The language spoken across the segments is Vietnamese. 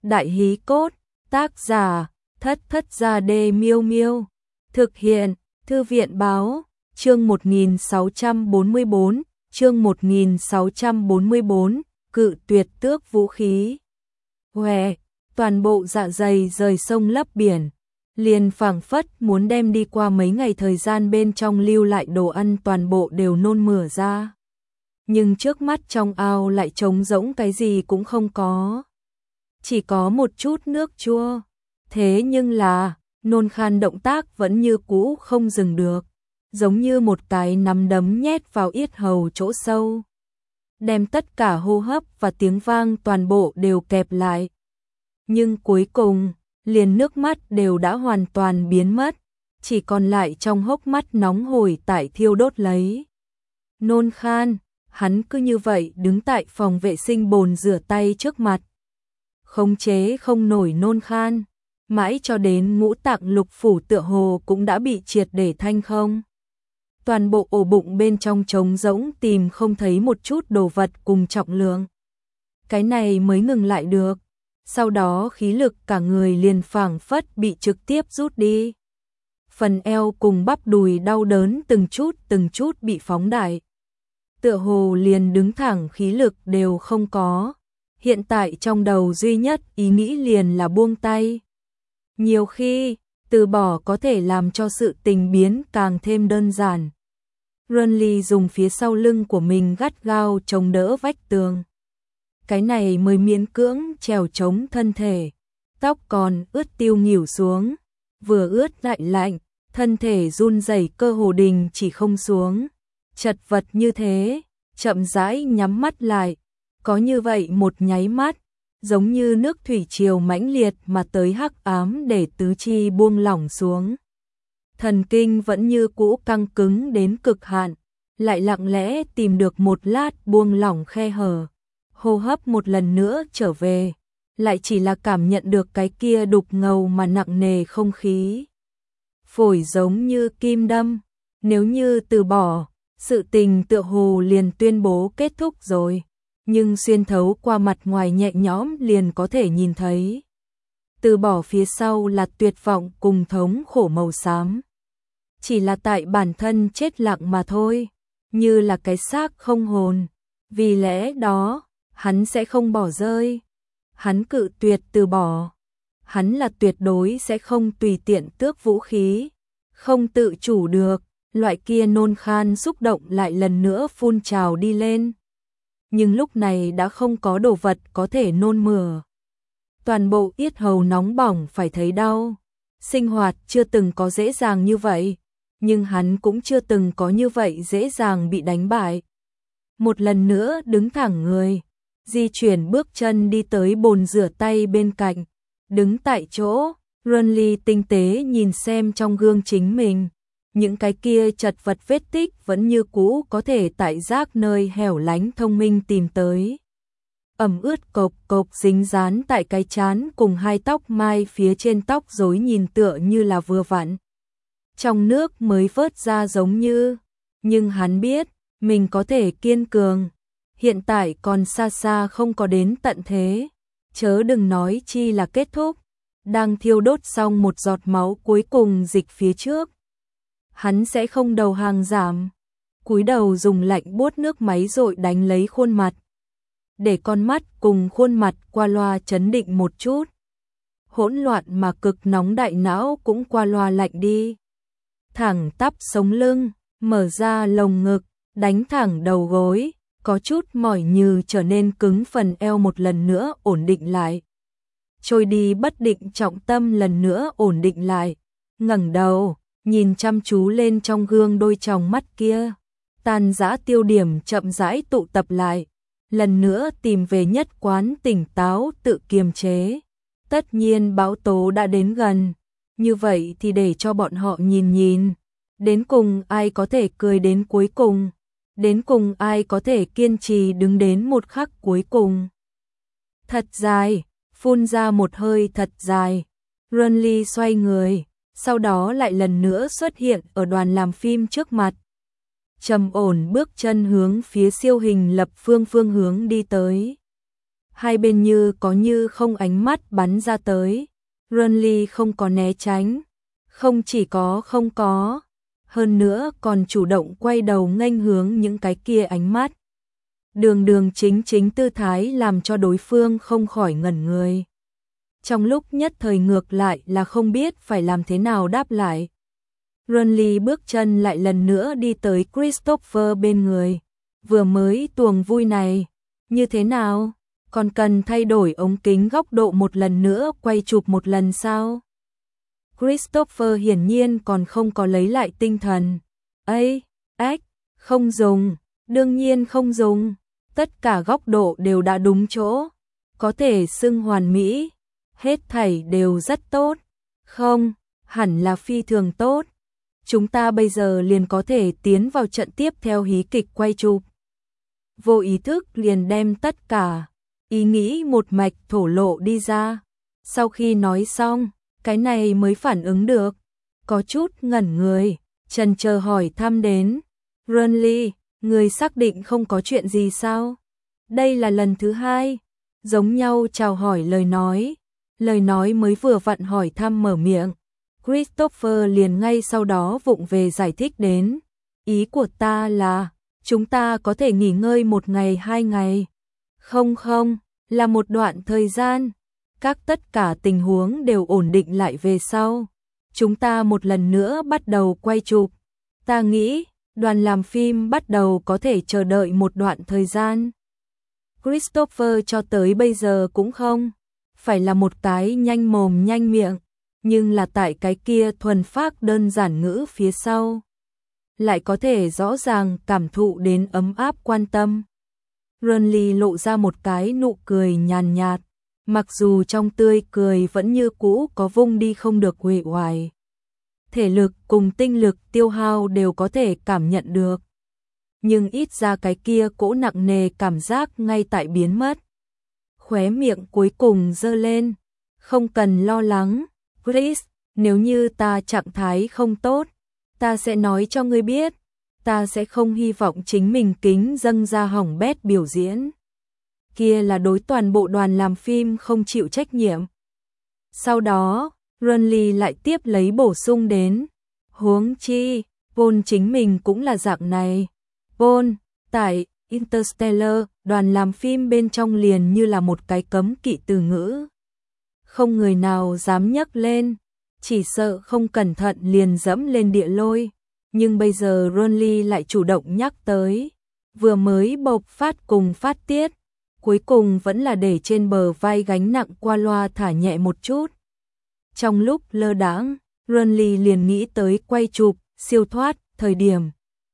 Đại hí cốt, tác giả, Thất Thất Gia Đê Miêu Miêu. Thực hiện, Thư viện báo, chương 1644, chương 1644, cự tuyệt tước vũ khí. Hòe, toàn bộ dạ dày rời sông lấp biển, liền phảng phất muốn đem đi qua mấy ngày thời gian bên trong lưu lại đồ ăn toàn bộ đều nôn mửa ra. Nhưng trước mắt trong ao lại trống rỗng, cái gì cũng không có. Chỉ có một chút nước chua. Thế nhưng là, nôn khan động tác vẫn như cũ không dừng được, giống như một cái nắm đấm nhét vào yết hầu chỗ sâu, đem tất cả hô hấp và tiếng vang toàn bộ đều kẹp lại. Nhưng cuối cùng, liền nước mắt đều đã hoàn toàn biến mất, chỉ còn lại trong hốc mắt nóng hổi tại thiêu đốt lấy. Nôn khan, hắn cứ như vậy đứng tại phòng vệ sinh bồn rửa tay trước mặt. Khống chế không nổi nôn khan, mãi cho đến ngũ tạng lục phủ tựa hồ cũng đã bị triệt để thanh không. Toàn bộ ổ bụng bên trong trống rỗng, tìm không thấy một chút đồ vật cùng trọng lượng. Cái này mới ngừng lại được. Sau đó khí lực cả người liền phảng phất bị trực tiếp rút đi. Phần eo cùng bắp đùi đau đớn từng chút bị phóng đại. Tựa hồ liền đứng thẳng khí lực đều không có. Hiện tại trong đầu duy nhất ý nghĩ liền là buông tay. Nhiều khi, từ bỏ có thể làm cho sự tình biến càng thêm đơn giản. Runly dùng phía sau lưng của mình gắt gao chống đỡ vách tường. Cái này mới miễn cưỡng trèo chống thân thể. Tóc còn ướt tiêu nghỉu xuống, vừa ướt lại lạnh, thân thể run rẩy cơ hồ đình chỉ không xuống. Chật vật như thế, chậm rãi nhắm mắt lại, có như vậy một nháy mắt, giống như nước thủy triều mãnh liệt mà tới hắc ám để tứ chi buông lỏng xuống. Thần kinh vẫn như cũ căng cứng đến cực hạn, lại lặng lẽ tìm được một lát buông lỏng khe hở. Hô hấp một lần nữa trở về, lại chỉ là cảm nhận được cái kia đục ngầu mà nặng nề không khí. Phổi giống như kim đâm, nếu như từ bỏ, sự tình tựa hồ liền tuyên bố kết thúc rồi. Nhưng xuyên thấu qua mặt ngoài nhẹ nhõm liền có thể nhìn thấy. Từ bỏ phía sau là tuyệt vọng cùng thống khổ màu xám. Chỉ là tại bản thân chết lặng mà thôi, như là cái xác không hồn. Vì lẽ đó, hắn sẽ không bỏ rơi. Hắn cự tuyệt từ bỏ. Hắn là tuyệt đối sẽ không tùy tiện tước vũ khí. Không tự chủ được, loại kia nôn khan xúc động lại lần nữa phun trào đi lên. Nhưng lúc này đã không có đồ vật có thể nôn mửa. Toàn bộ yết hầu nóng bỏng phải thấy đau. Sinh hoạt chưa từng có dễ dàng như vậy, nhưng hắn cũng chưa từng có như vậy dễ dàng bị đánh bại. Một lần nữa đứng thẳng người, di chuyển bước chân đi tới bồn rửa tay bên cạnh, đứng tại chỗ, Runly tinh tế nhìn xem trong gương chính mình. Những cái kia chật vật vết tích vẫn như cũ có thể tại rác nơi hẻo lánh thông minh tìm tới. Ẩm ướt cộc cộc dính dán tại cái trán cùng hai tóc mai phía trên tóc rối nhìn tựa như là vừa vặn. Trong nước mới vớt ra giống như, nhưng hắn biết, mình có thể kiên cường. Hiện tại còn xa xa không có đến tận thế, chớ đừng nói chi là kết thúc. Đang thiêu đốt xong một giọt máu cuối cùng dịch phía trước. Hắn sẽ không đầu hàng giảm. Cúi đầu dùng lạnh buốt nước máy rội đánh lấy khuôn mặt. Để con mắt cùng khuôn mặt qua loa chấn định một chút. Hỗn loạn mà cực nóng đại não cũng qua loa lạnh đi. Thẳng tắp sống lưng, mở ra lồng ngực, đánh thẳng đầu gối, có chút mỏi như trở nên cứng phần eo một lần nữa ổn định lại. Trôi đi bất định trọng tâm lần nữa ổn định lại. Ngẩng đầu, nhìn chăm chú lên trong gương đôi tròng mắt kia. Tan rã tiêu điểm chậm rãi tụ tập lại. Lần nữa tìm về nhất quán tỉnh táo tự kiềm chế. Tất nhiên bão tố đã đến gần. Như vậy thì để cho bọn họ nhìn nhìn. Đến cùng ai có thể cười đến cuối cùng. Đến cùng ai có thể kiên trì đứng đến một khắc cuối cùng. Thật dài, phun ra một hơi thật dài. Runly xoay người, sau đó lại lần nữa xuất hiện ở đoàn làm phim trước mặt. Trầm ổn bước chân hướng phía siêu hình lập phương hướng đi tới. Hai bên như không ánh mắt bắn ra tới. Renly không có né tránh, không chỉ có không có, hơn nữa còn chủ động quay đầu nghênh hướng những cái kia ánh mắt. Đường đường chính chính tư thái làm cho đối phương không khỏi ngẩn người. Trong lúc nhất thời ngược lại là không biết phải làm thế nào đáp lại. Renly bước chân lại lần nữa đi tới Christopher bên người. Vừa mới tuồng vui này, như thế nào? Còn cần thay đổi ống kính góc độ một lần nữa quay chụp một lần sao? Christopher hiển nhiên còn không có lấy lại tinh thần. Ây, không dùng, đương nhiên không dùng. Tất cả góc độ đều đã đúng chỗ, có thể xưng hoàn mỹ, hết thảy đều rất tốt. Không, hẳn là phi thường tốt. Chúng ta bây giờ liền có thể tiến vào trận tiếp theo hí kịch quay chụp. Vô ý thức liền đem tất cả ý nghĩ một mạch thổ lộ đi ra. Sau khi nói xong, cái này mới phản ứng được, có chút ngẩn người, chần chờ hỏi thăm đến. Renly, người xác định không có chuyện gì sao? Đây là lần thứ hai, giống nhau chào hỏi lời nói mới vừa vặn hỏi thăm mở miệng. Christopher liền ngay sau đó vụng về giải thích đến. Ý của ta là, chúng ta có thể nghỉ ngơi 1 ngày 2 ngày. Không, là một đoạn thời gian. Tất cả tình huống đều ổn định lại về sau. Chúng ta một lần nữa bắt đầu quay chụp. Ta nghĩ, đoàn làm phim bắt đầu có thể chờ đợi một đoạn thời gian. Christopher cho tới bây giờ cũng không phải là một cái nhanh mồm nhanh miệng, nhưng là tại cái kia thuần phác đơn giản ngữ phía sau, lại có thể rõ ràng cảm thụ đến ấm áp quan tâm. Renly lộ ra một cái nụ cười nhàn nhạt, mặc dù trong tươi cười vẫn như cũ có vung đi không được uể oải. Thể lực cùng tinh lực tiêu hao đều có thể cảm nhận được. Nhưng ít ra cái kia cỗ nặng nề cảm giác ngay tại biến mất. Khóe miệng cuối cùng giơ lên. Không cần lo lắng, Chris, nếu như ta trạng thái không tốt, ta sẽ nói cho ngươi biết. Ta sẽ không hy vọng chính mình kính dâng ra hỏng bét biểu diễn. Kia là đối toàn bộ đoàn làm phim không chịu trách nhiệm. Sau đó, Renly lại tiếp lấy bổ sung đến. Huống chi, Paul chính mình cũng là dạng này. Paul, tại Interstellar, đoàn làm phim bên trong liền như là một cái cấm kỵ từ ngữ. Không người nào dám nhắc lên, chỉ sợ không cẩn thận liền dẫm lên địa lôi. Nhưng bây giờ Renly lại chủ động nhắc tới. Vừa mới bộc phát cùng phát tiết, cuối cùng vẫn là để trên bờ vai gánh nặng qua loa thả nhẹ một chút. Trong lúc lơ đãng, Renly liền nghĩ tới quay chụp, siêu thoát, thời điểm.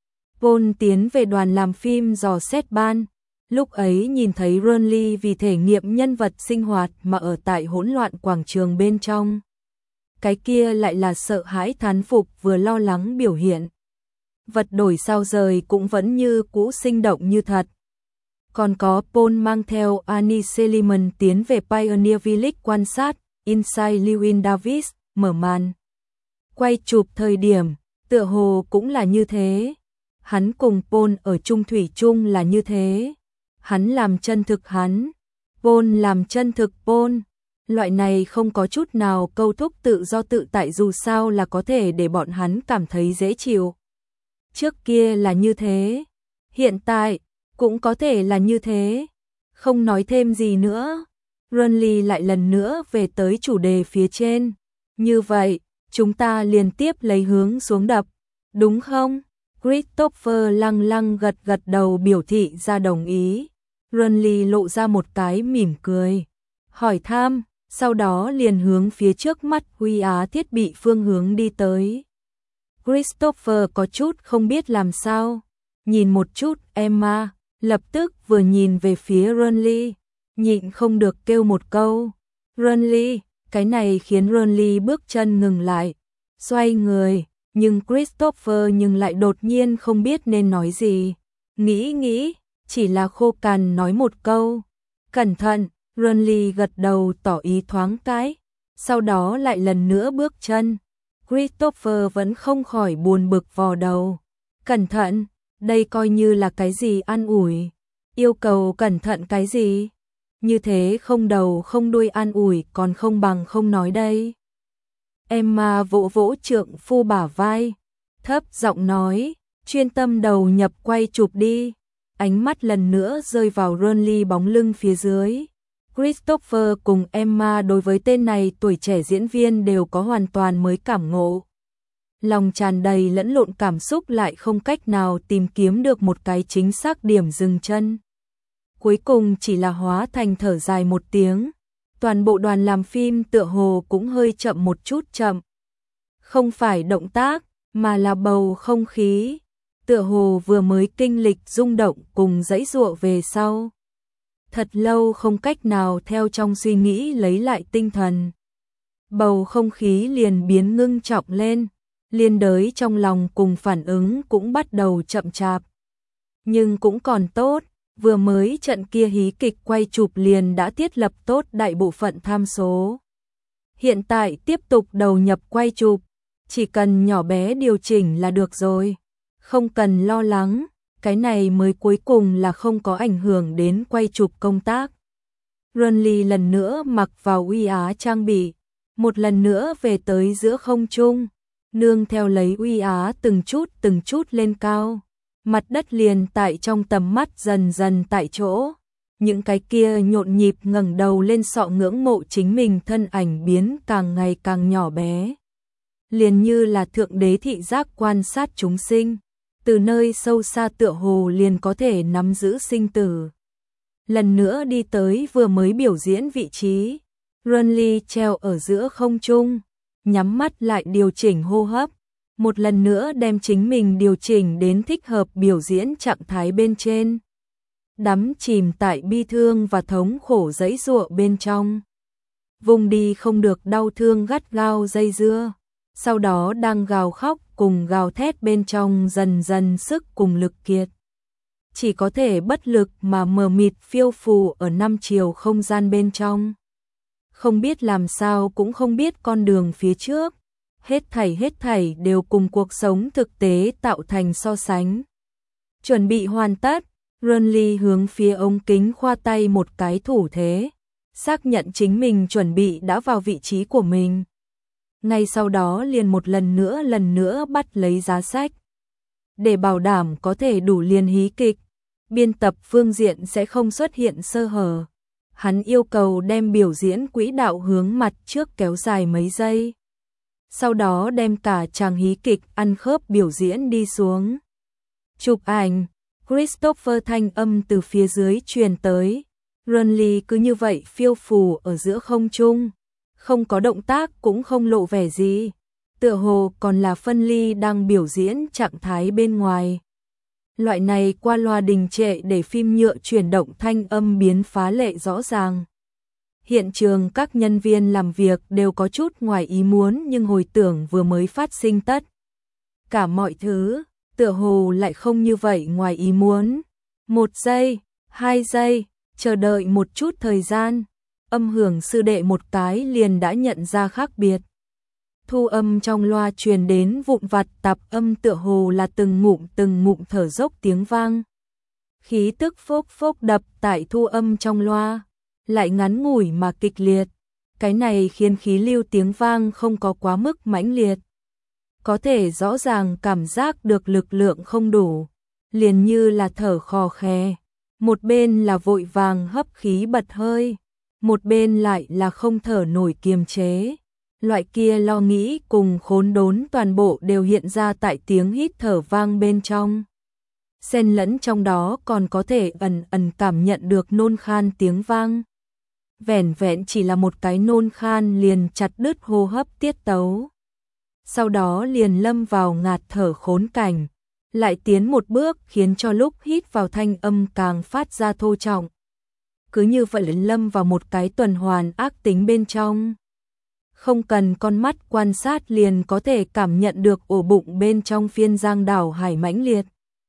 Paul tiến về đoàn làm phim dò xét ban, lúc ấy nhìn thấy Renly vì thể nghiệm nhân vật sinh hoạt mà ở tại hỗn loạn quảng trường bên trong. Cái kia lại là sợ hãi thán phục vừa lo lắng biểu hiện. Vật đổi sao rời cũng vẫn như cũ sinh động như thật. Còn có Paul mang theo Annie Seliman tiến về Pioneer Village quan sát, Inside Llewyn Davis, mở màn. Quay chụp thời điểm, tựa hồ cũng là như thế. Hắn cùng Paul ở chung thủy chung là như thế. Hắn làm chân thực hắn, Paul làm chân thực Paul. Loại này không có chút nào câu thúc tự do tự tại dù sao là có thể để bọn hắn cảm thấy dễ chịu. Trước kia là như thế, hiện tại cũng có thể là như thế. Không nói thêm gì nữa, Renly lại lần nữa về tới chủ đề phía trên. Như vậy, chúng ta liên tiếp lấy hướng xuống đập, đúng không? Christopher lăng lăng gật gật đầu biểu thị ra đồng ý. Renly lộ ra một cái mỉm cười, hỏi thăm, sau đó liền hướng phía trước mắt Huy Á thiết bị phương hướng đi tới. Christopher có chút không biết làm sao, nhìn một chút Emma, lập tức vừa nhìn về phía Renly, nhịn không được kêu một câu. Renly, cái này khiến Renly bước chân ngừng lại, xoay người, nhưng Christopher lại đột nhiên không biết nên nói gì. Nghĩ, chỉ là khô cằn nói một câu. Cẩn thận, Renly gật đầu tỏ ý thoáng cái, sau đó lại lần nữa bước chân. Christopher vẫn không khỏi buồn bực vò đầu. Cẩn thận, đây coi như là cái gì an ủi? Yêu cầu cẩn thận cái gì? Như thế không đầu không đuôi an ủi còn không bằng không nói đây. Emma vỗ vỗ trượng phu bả vai, thấp giọng nói, chuyên tâm đầu nhập quay chụp đi. Ánh mắt lần nữa rơi vào Ronly bóng lưng phía dưới. Christopher cùng Emma đối với tên này tuổi trẻ diễn viên đều có hoàn toàn mới cảm ngộ. Lòng tràn đầy lẫn lộn cảm xúc lại không cách nào tìm kiếm được một cái chính xác điểm dừng chân. Cuối cùng chỉ là hóa thành thở dài một tiếng. Toàn bộ đoàn làm phim tựa hồ cũng hơi chậm một chút chậm. Không phải động tác, mà là bầu không khí. Tựa hồ vừa mới kinh lịch rung động cùng giãy giụa về sau. Thật lâu không cách nào theo trong suy nghĩ lấy lại tinh thần. Bầu không khí liền biến ngưng trọng lên, liên đới trong lòng cùng phản ứng cũng bắt đầu chậm chạp. Nhưng cũng còn tốt, vừa mới trận kia hí kịch quay chụp liền đã thiết lập tốt đại bộ phận tham số. Hiện tại tiếp tục đầu nhập quay chụp, chỉ cần nhỏ bé điều chỉnh là được rồi, không cần lo lắng, cái này mới cuối cùng là không có ảnh hưởng đến quay chụp công tác. Ronly lần nữa mặc vào uy á trang bị, một lần nữa về tới giữa không trung, nương theo lấy uy á từng chút lên cao. Mặt đất liền tại trong tầm mắt dần dần tại chỗ, những cái kia nhộn nhịp ngẩng đầu lên sọ ngưỡng mộ chính mình thân ảnh biến càng ngày càng nhỏ bé. Liền như là thượng đế thị giác quan sát chúng sinh, từ nơi sâu xa tựa hồ liền có thể nắm giữ sinh tử. Lần nữa đi tới vừa mới biểu diễn vị trí, Ronly treo ở giữa không trung, nhắm mắt lại điều chỉnh hô hấp. Một lần nữa đem chính mình điều chỉnh đến thích hợp biểu diễn trạng thái bên trên. Đắm chìm tại bi thương và thống khổ giãy giụa bên trong. Vùng đi không được đau thương gắt gao dây dưa. Sau đó đang gào khóc cùng gào thét bên trong dần dần sức cùng lực kiệt. Chỉ có thể bất lực mà mờ mịt phiêu phù ở năm chiều không gian bên trong. Không biết làm sao cũng không biết con đường phía trước. Hết thảy đều cùng cuộc sống thực tế tạo thành so sánh. Chuẩn bị hoàn tất, Ronly hướng phía ống kính khoa tay một cái thủ thế, xác nhận chính mình chuẩn bị đã vào vị trí của mình. Ngay sau đó liền một lần nữa bắt lấy giá sách. Để bảo đảm có thể đủ liền hí kịch, biên tập phương diện sẽ không xuất hiện sơ hở. Hắn yêu cầu đem biểu diễn quỹ đạo hướng mặt trước kéo dài mấy giây. Sau đó đem cả chàng hí kịch ăn khớp biểu diễn đi xuống. Chụp ảnh, Christopher thanh âm từ phía dưới truyền tới. Ronly cứ như vậy phiêu phù ở giữa không trung, không có động tác cũng không lộ vẻ gì. Tựa hồ còn là phân ly đang biểu diễn trạng thái bên ngoài. Loại này qua loa đình trệ để phim nhựa chuyển động thanh âm biến phá lệ rõ ràng. Hiện trường các nhân viên làm việc đều có chút ngoài ý muốn nhưng hồi tưởng vừa mới phát sinh tất. Cả mọi thứ, tựa hồ lại không như vậy ngoài ý muốn. 1 giây, 2 giây, chờ đợi một chút thời gian, âm hưởng sư đệ một cái liền đã nhận ra khác biệt. Thu âm trong loa truyền đến vụn vặt tạp âm tựa hồ là từng ngụm thở dốc tiếng vang. Khí tức phốc phốc đập tại thu âm trong loa, lại ngắn ngủi mà kịch liệt. Cái này khiến khí lưu tiếng vang không có quá mức mãnh liệt. Có thể rõ ràng cảm giác được lực lượng không đủ, liền như là thở khò khè. Một bên là vội vàng hấp khí bật hơi, một bên lại là không thở nổi kiềm chế. Loại kia lo nghĩ cùng khốn đốn toàn bộ đều hiện ra tại tiếng hít thở vang bên trong. Xen lẫn trong đó còn có thể ẩn cảm nhận được nôn khan tiếng vang. Vẻn vẹn chỉ là một cái nôn khan liền chặt đứt hô hấp tiết tấu. Sau đó liền lâm vào ngạt thở khốn cảnh, lại tiến một bước khiến cho lúc hít vào thanh âm càng phát ra thô trọng. Cứ như vậy lâm vào một cái tuần hoàn ác tính bên trong. Không cần con mắt quan sát liền có thể cảm nhận được ổ bụng bên trong phiên giang đảo hải mãnh liệt.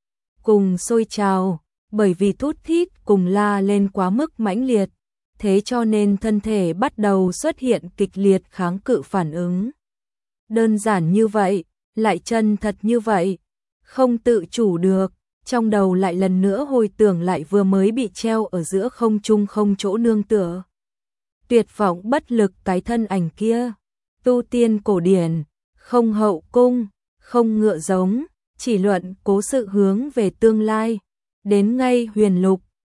Cùng sôi trào, bởi vì thút thít cùng la lên quá mức mãnh liệt, thế cho nên thân thể bắt đầu xuất hiện kịch liệt kháng cự phản ứng. Đơn giản như vậy, lại chân thật như vậy, không tự chủ được, trong đầu lại lần nữa hồi tưởng lại vừa mới bị treo ở giữa không trung không chỗ nương tựa. Tuyệt vọng bất lực cái thân ảnh kia, tu tiên cổ điển, không hậu cung, không ngựa giống, chỉ luận cố sự hướng về tương lai, đến ngay huyền lục,